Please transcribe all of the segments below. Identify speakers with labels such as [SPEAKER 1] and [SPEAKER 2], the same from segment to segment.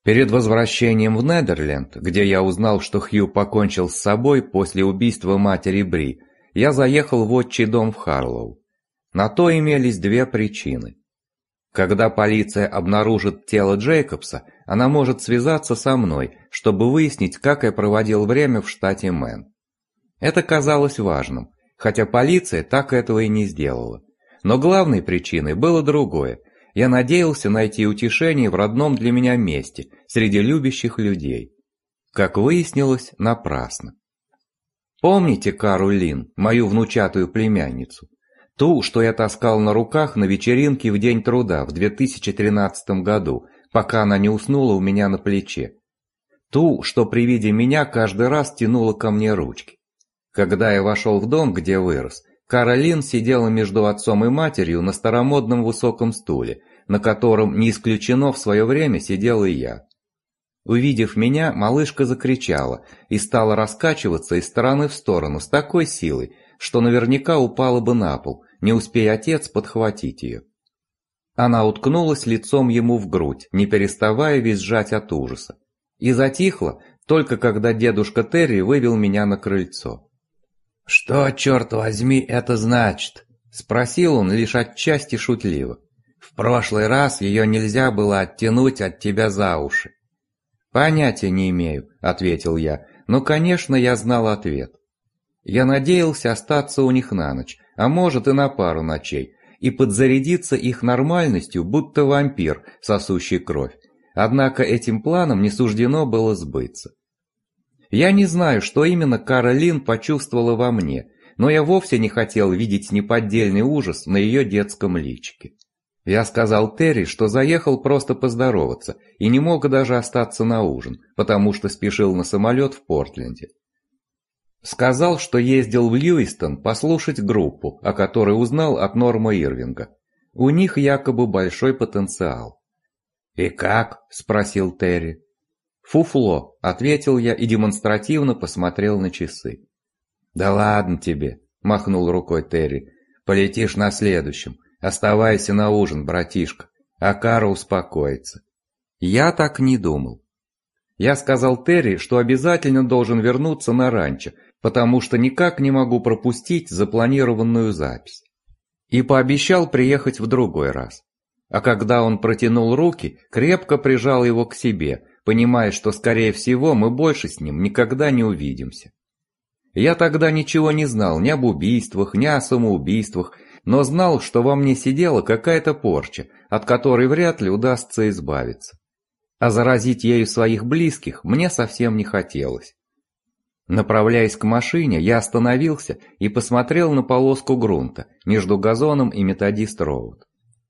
[SPEAKER 1] Перед возвращением в Недерленд, где я узнал, что Хью покончил с собой после убийства матери Бри, я заехал в отчий дом в Харлоу. На то имелись две причины. Когда полиция обнаружит тело Джейкобса, она может связаться со мной, чтобы выяснить, как я проводил время в штате Мэн. Это казалось важным, хотя полиция так этого и не сделала. Но главной причиной было другое. Я надеялся найти утешение в родном для меня месте, среди любящих людей. Как выяснилось, напрасно. Помните Кару Лин, мою внучатую племянницу? Ту, что я таскал на руках на вечеринке в День труда в 2013 году, пока она не уснула у меня на плече. Ту, что при виде меня каждый раз тянула ко мне ручки. Когда я вошел в дом, где вырос, Кара Лин сидела между отцом и матерью на старомодном высоком стуле, на котором, не исключено, в свое время сидел и я. Увидев меня, малышка закричала и стала раскачиваться из стороны в сторону с такой силой, что наверняка упала бы на пол, не успея отец подхватить ее. Она уткнулась лицом ему в грудь, не переставая визжать от ужаса, и затихла, только когда дедушка Терри вывел меня на крыльцо. «Что, черт возьми, это значит?» – спросил он лишь отчасти шутливо. «В прошлый раз ее нельзя было оттянуть от тебя за уши». «Понятия не имею», – ответил я, но, конечно, я знал ответ. Я надеялся остаться у них на ночь, а может и на пару ночей, и подзарядиться их нормальностью, будто вампир, сосущий кровь. Однако этим планам не суждено было сбыться. Я не знаю, что именно Кара Лин почувствовала во мне, но я вовсе не хотел видеть неподдельный ужас на ее детском личике. Я сказал Терри, что заехал просто поздороваться и не мог даже остаться на ужин, потому что спешил на самолет в Портленде. Сказал, что ездил в Льюистон послушать группу, о которой узнал от Норма Ирвинга. У них якобы большой потенциал. «И как?» – спросил Терри. «Фуфло», – ответил я и демонстративно посмотрел на часы. «Да ладно тебе», – махнул рукой Терри. «Полетишь на следующем. Оставайся на ужин, братишка, а Кара успокоится». Я так не думал. Я сказал Терри, что обязательно должен вернуться на ранчо, потому что никак не могу пропустить запланированную запись. И пообещал приехать в другой раз. А когда он протянул руки, крепко прижал его к себе, понимая, что, скорее всего, мы больше с ним никогда не увидимся. Я тогда ничего не знал ни об убийствах, ни о самоубийствах, но знал, что во мне сидела какая-то порча, от которой вряд ли удастся избавиться. А заразить ею своих близких мне совсем не хотелось. Направляясь к машине, я остановился и посмотрел на полоску грунта между газоном и Методист-Роуд.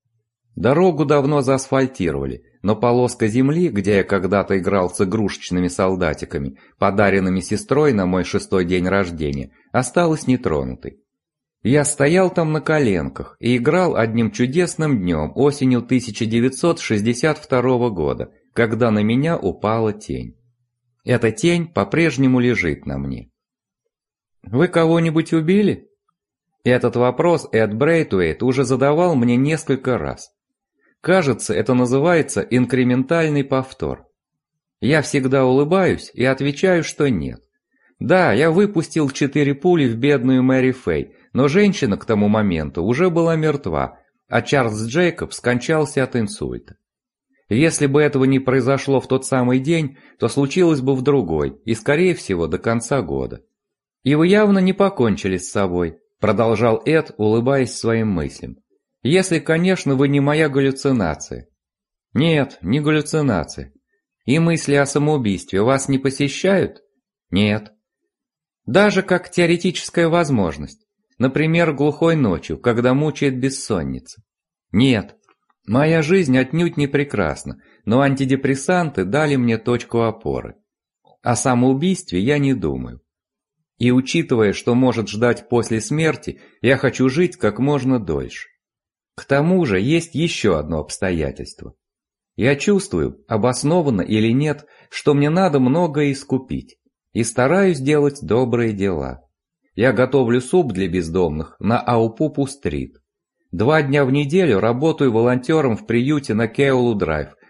[SPEAKER 1] Дорогу давно заасфальтировали, но полоска земли, где я когда-то играл с игрушечными солдатиками, подаренными сестрой на мой 6-й день рождения, осталась нетронутой. Я стоял там на коленках и играл одним чудесным днем осенью 1962 года, когда на меня упала тень. Эта тень по-прежнему лежит на мне. «Вы кого-нибудь убили?» Этот вопрос Эд Брейтуэйт уже задавал мне несколько раз. Кажется, это называется инкрементальный повтор. Я всегда улыбаюсь и отвечаю, что нет. Да, я выпустил 4 пули в бедную Мэри Фэй, но женщина к тому моменту уже была мертва, а Чарльз Джейкобс скончался от инсульта. Если бы этого не произошло в тот самый день, то случилось бы в другой, и, скорее всего, до конца года. «И вы явно не покончили с собой», — продолжал Эд, улыбаясь своим мыслям. «Если, конечно, вы не моя галлюцинация». «Нет, не галлюцинация. И мысли о самоубийстве вас не посещают?» «Нет». «Даже как теоретическая возможность. Например, глухой ночью, когда мучает бессонница?» «Нет». Моя жизнь отнюдь не прекрасна, но антидепрессанты дали мне точку опоры. О самоубийстве я не думаю. И учитывая, что может ждать после смерти, я хочу жить как можно дольше. К тому же есть еще одно обстоятельство. Я чувствую, обоснованно или нет, что мне надо многое искупить, и стараюсь делать добрые дела. Я готовлю суп для бездомных на Аупупу-стрит. 2 дня в неделю работаю волонтером в приюте на Кеолу-драйв,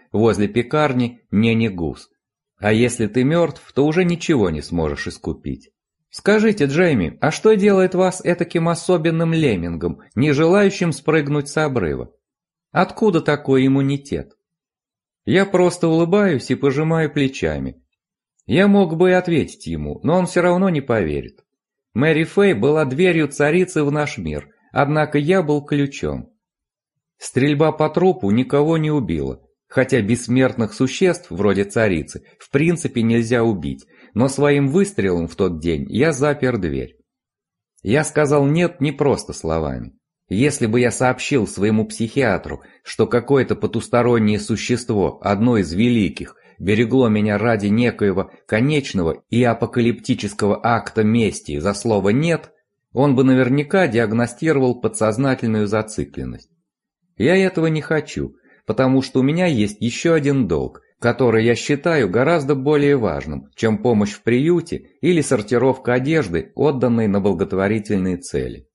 [SPEAKER 1] возле пекарни Нени-Гус. А если ты мертв, то уже ничего не сможешь искупить. Скажите, Джейми, а что делает вас этаким особенным леммингом, не желающим спрыгнуть с обрыва? Откуда такой иммунитет? Я просто улыбаюсь и пожимаю плечами. Я мог бы и ответить ему, но он все равно не поверит. Мэри Фэй была дверью царицы в наш мир, однако я был ключом. Стрельба по трупу никого не убила, хотя бессмертных существ, вроде царицы, в принципе нельзя убить, но своим выстрелом в тот день я запер дверь. Я сказал «нет» не просто словами. Если бы я сообщил своему психиатру, что какое-то потустороннее существо, одно из великих, берегло меня ради некоего конечного и апокалиптического акта мести за слово «нет», он бы наверняка диагностировал подсознательную зацикленность. Я этого не хочу, потому что у меня есть еще один долг, который я считаю гораздо более важным, чем помощь в приюте или сортировка одежды, отданной на благотворительные цели.